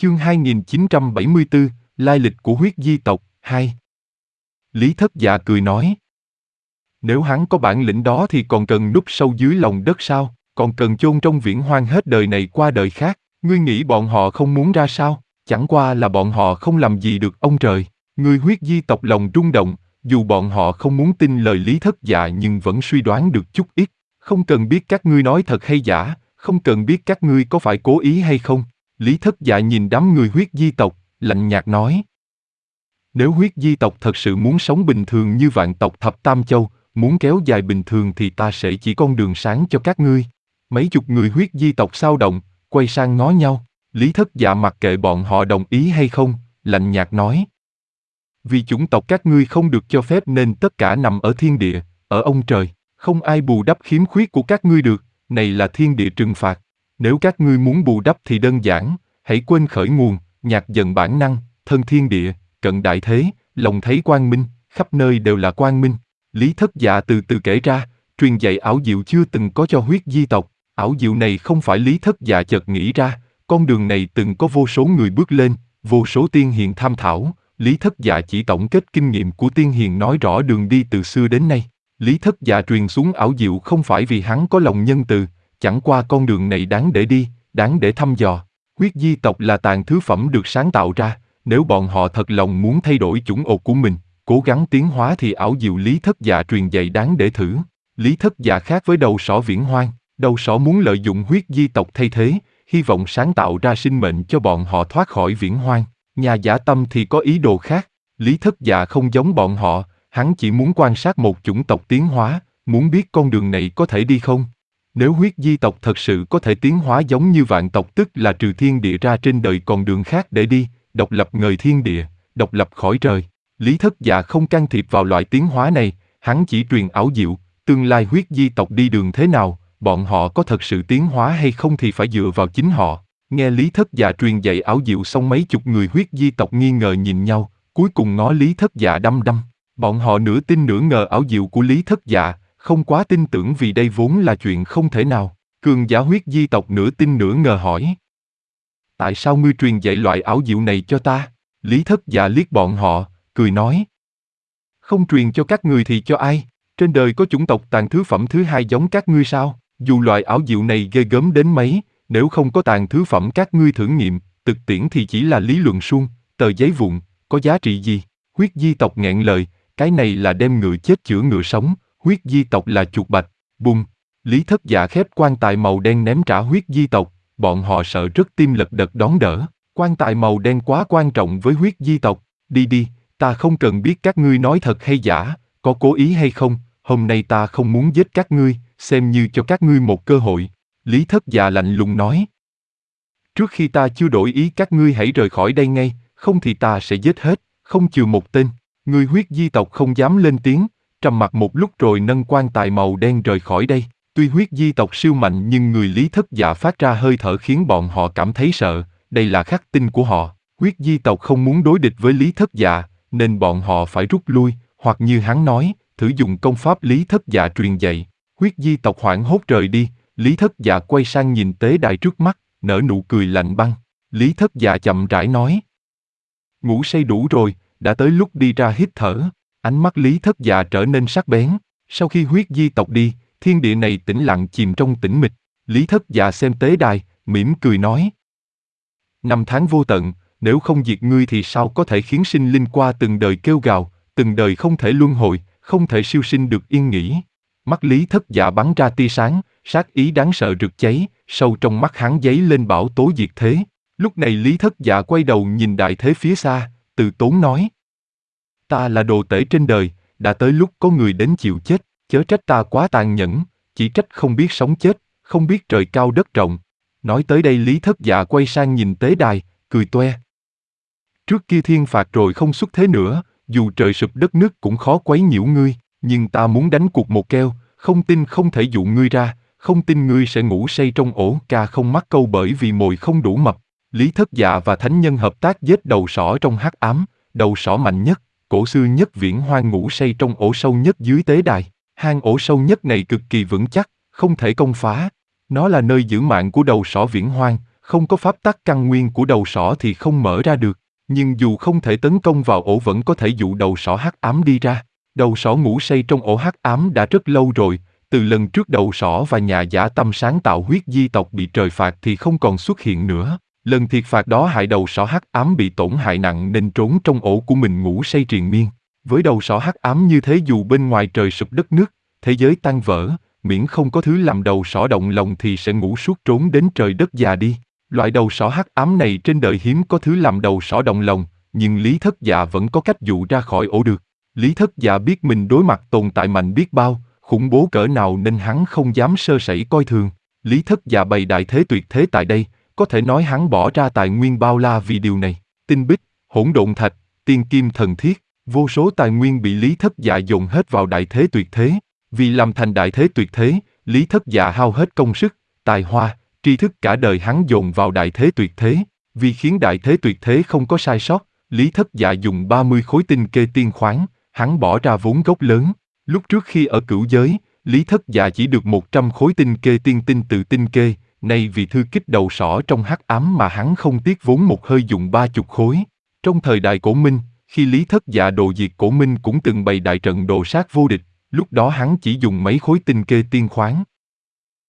Chương 2974, Lai lịch của huyết di tộc, 2. Lý Thất Dạ cười nói. Nếu hắn có bản lĩnh đó thì còn cần núp sâu dưới lòng đất sao, còn cần chôn trong viễn hoang hết đời này qua đời khác, ngươi nghĩ bọn họ không muốn ra sao, chẳng qua là bọn họ không làm gì được ông trời. Người huyết di tộc lòng rung động, dù bọn họ không muốn tin lời Lý Thất Dạ nhưng vẫn suy đoán được chút ít, không cần biết các ngươi nói thật hay giả, không cần biết các ngươi có phải cố ý hay không. Lý Thất Dạ nhìn đám người huyết di tộc, lạnh nhạt nói. Nếu huyết di tộc thật sự muốn sống bình thường như vạn tộc thập tam châu, muốn kéo dài bình thường thì ta sẽ chỉ con đường sáng cho các ngươi. Mấy chục người huyết di tộc xao động, quay sang ngó nhau. Lý Thất Dạ mặc kệ bọn họ đồng ý hay không, lạnh nhạt nói. Vì chủng tộc các ngươi không được cho phép nên tất cả nằm ở thiên địa, ở ông trời, không ai bù đắp khiếm khuyết của các ngươi được, này là thiên địa trừng phạt. Nếu các ngươi muốn bù đắp thì đơn giản, hãy quên khởi nguồn, nhạt dần bản năng, thân thiên địa, cận đại thế, lòng thấy quang minh, khắp nơi đều là quang minh. Lý Thất Dạ từ từ kể ra, truyền dạy ảo diệu chưa từng có cho huyết di tộc. Ảo diệu này không phải Lý Thất Dạ chợt nghĩ ra, con đường này từng có vô số người bước lên, vô số tiên hiền tham thảo. Lý Thất Dạ chỉ tổng kết kinh nghiệm của tiên hiền nói rõ đường đi từ xưa đến nay. Lý Thất Dạ truyền xuống ảo diệu không phải vì hắn có lòng nhân từ, chẳng qua con đường này đáng để đi, đáng để thăm dò. Huyết di tộc là tàn thứ phẩm được sáng tạo ra, nếu bọn họ thật lòng muốn thay đổi chủng ột của mình, cố gắng tiến hóa thì ảo diệu Lý Thất Dạ truyền dạy đáng để thử. Lý Thất Dạ khác với đầu sỏ viễn hoang, đầu sỏ muốn lợi dụng huyết di tộc thay thế, hy vọng sáng tạo ra sinh mệnh cho bọn họ thoát khỏi viễn hoang. Nhà giả tâm thì có ý đồ khác. Lý Thất Dạ không giống bọn họ, hắn chỉ muốn quan sát một chủng tộc tiến hóa, muốn biết con đường này có thể đi không. Nếu huyết di tộc thật sự có thể tiến hóa giống như vạn tộc, tức là trừ thiên địa ra trên đời còn đường khác để đi, độc lập ngời thiên địa, độc lập khỏi trời. Lý Thất Dạ không can thiệp vào loại tiến hóa này, hắn chỉ truyền ảo diệu, tương lai huyết di tộc đi đường thế nào, bọn họ có thật sự tiến hóa hay không thì phải dựa vào chính họ. Nghe Lý Thất Dạ truyền dạy ảo diệu xong mấy chục người huyết di tộc nghi ngờ nhìn nhau, cuối cùng ngó Lý Thất Dạ đăm đăm. Bọn họ nửa tin nửa ngờ ảo diệu của Lý Thất Dạ, không quá tin tưởng vì đây vốn là chuyện không thể nào. Cường giả huyết di tộc nửa tin nửa ngờ hỏi. Tại sao ngươi truyền dạy loại ảo diệu này cho ta? Lý Thất Dạ liếc bọn họ, cười nói. Không truyền cho các ngươi thì cho ai? Trên đời có chủng tộc tàn thứ phẩm thứ hai giống các ngươi sao? Dù loại ảo diệu này ghê gớm đến mấy, nếu không có tàn thứ phẩm các ngươi thử nghiệm, thực tiễn thì chỉ là lý luận suông, tờ giấy vụn, có giá trị gì? Huyết di tộc nghẹn lời, cái này là đem ngựa chết chữa ngựa sống, huyết di tộc là chuột bạch. Bùng! Lý Thất Dạ khép quan tài màu đen ném trả huyết di tộc, bọn họ sợ rất tim lật đật đón đỡ. Quan tài màu đen quá quan trọng với huyết di tộc, đi đi, ta không cần biết các ngươi nói thật hay giả, có cố ý hay không, hôm nay ta không muốn giết các ngươi, xem như cho các ngươi một cơ hội. Lý Thất Dạ lạnh lùng nói. Trước khi ta chưa đổi ý các ngươi hãy rời khỏi đây ngay, không thì ta sẽ giết hết, không chừa một tên. Người huyết di tộc không dám lên tiếng, trầm mặc một lúc rồi nâng quan tài màu đen rời khỏi đây. Tuy huyết di tộc siêu mạnh nhưng người Lý Thất Dạ phát ra hơi thở khiến bọn họ cảm thấy sợ, đây là khắc tinh của họ. Huyết di tộc không muốn đối địch với Lý Thất Dạ, nên bọn họ phải rút lui, hoặc như hắn nói, thử dùng công pháp Lý Thất Dạ truyền dạy. Huyết di tộc hoảng hốt rời đi, Lý Thất Dạ quay sang nhìn tế đài trước mắt, nở nụ cười lạnh băng. Lý Thất Dạ chậm rãi nói. Ngủ say đủ rồi, đã tới lúc đi ra hít thở. Ánh mắt Lý Thất Dạ trở nên sắc bén. Sau khi huyết di tộc đi, thiên địa này tĩnh lặng chìm trong tĩnh mịch. Lý Thất Dạ xem tế đài, mỉm cười nói. Năm tháng vô tận, nếu không diệt ngươi thì sao có thể khiến sinh linh qua từng đời kêu gào, từng đời không thể luân hồi, không thể siêu sinh được yên nghỉ. Mắt Lý Thất Dạ bắn ra tia sáng, sát ý đáng sợ rực cháy, sâu trong mắt hắn dấy lên bão tố diệt thế. Lúc này Lý Thất Dạ quay đầu nhìn đại thế phía xa, từ tốn nói. Ta là đồ tể trên đời, đã tới lúc có người đến chịu chết, chớ trách ta quá tàn nhẫn, chỉ trách không biết sống chết, không biết trời cao đất rộng. Nói tới đây Lý Thất Dạ quay sang nhìn tế đài, cười toe. Trước kia thiên phạt rồi không xuất thế nữa, dù trời sụp đất nứt cũng khó quấy nhiễu ngươi, nhưng ta muốn đánh cuộc một keo, không tin không thể dụ ngươi ra, không tin ngươi sẽ ngủ say trong ổ ca không mắc câu bởi vì mồi không đủ mập. Lý Thất Dạ và thánh nhân hợp tác giết đầu sỏ trong hắc ám, đầu sỏ mạnh nhất, cổ xưa nhất viễn hoang ngủ say trong ổ sâu nhất dưới tế đài. Hang ổ sâu nhất này cực kỳ vững chắc, không thể công phá. Nó là nơi giữ mạng của đầu sỏ viễn hoang, không có pháp tắc căn nguyên của đầu sỏ thì không mở ra được. Nhưng dù không thể tấn công vào ổ vẫn có thể dụ đầu sỏ hắc ám đi ra. Đầu sỏ ngủ say trong ổ hắc ám đã rất lâu rồi, từ lần trước đầu sỏ và nhà dã tâm sáng tạo huyết di tộc bị trời phạt thì không còn xuất hiện nữa. Lần thiệt phạt đó hại đầu sỏ hắc ám bị tổn hại nặng nên trốn trong ổ của mình ngủ say triền miên. Với đầu sỏ hắc ám như thế dù bên ngoài trời sụp đất nứt, thế giới tan vỡ, miễn không có thứ làm đầu sỏ động lòng thì sẽ ngủ suốt trốn đến trời đất già đi. Loại đầu sỏ hắc ám này trên đời hiếm có thứ làm đầu sỏ động lòng, nhưng Lý Thất Dạ vẫn có cách dụ ra khỏi ổ được. Lý Thất Dạ biết mình đối mặt tồn tại mạnh biết bao, khủng bố cỡ nào nên hắn không dám sơ sẩy coi thường. Lý Thất Dạ bày đại thế tuyệt thế tại đây, có thể nói hắn bỏ ra tài nguyên bao la vì điều này. Tinh bích, hỗn độn thạch, tiên kim thần thiết, vô số tài nguyên bị Lý Thất Dạ dồn hết vào đại thế tuyệt thế. Vì làm thành đại thế tuyệt thế, Lý Thất Dạ hao hết công sức, tài hoa, tri thức cả đời hắn dồn vào đại thế tuyệt thế. Vì khiến đại thế tuyệt thế không có sai sót, Lý Thất Dạ dùng 30 khối tinh kê tiên khoáng, hắn bỏ ra vốn gốc lớn. Lúc trước khi ở cửu giới, Lý Thất Dạ chỉ được 100 khối tinh kê tiên tinh từ tinh kê, nay vì thư kích đầu sỏ trong hắc ám mà hắn không tiếc vốn một hơi dùng 30 khối. Trong thời đại Cổ Minh, khi Lý Thất Dạ đồ diệt Cổ Minh cũng từng bày đại trận đồ sát vô địch, lúc đó hắn chỉ dùng mấy khối tinh kê tiên khoáng,